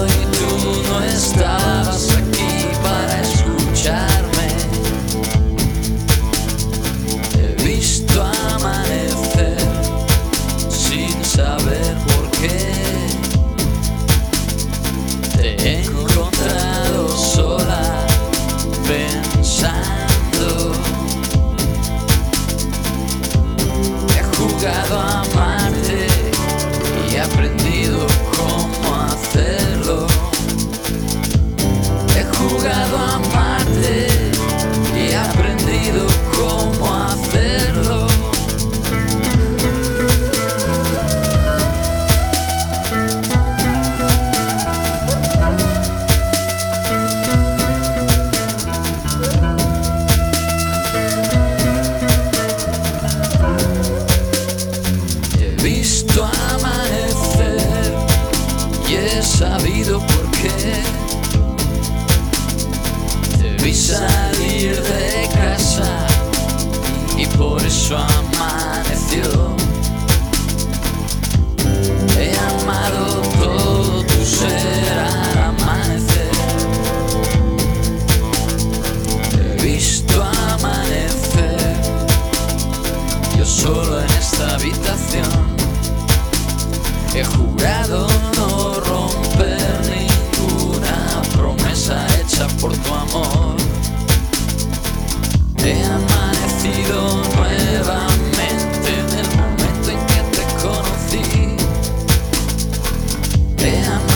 y tú no estabas aquí para escucharme. He visto amanecer sin saber por qué. Te he encontrado sola pensando. He jugado a amarte y he aprendido cómo hacerlo. He jugado a amarte y he aprendido cómo hacerlo. He visto amanecer y he sabido por qué. Te vi salir de casa y por eso amaneció. He amado todo tu ser al amanecer. He visto amanecer yo solo en esta habitación. He jurado no romper ninguna promesa hecha por tu amor. He amanecido nuevamente en el momento en que te conocí. He amanecido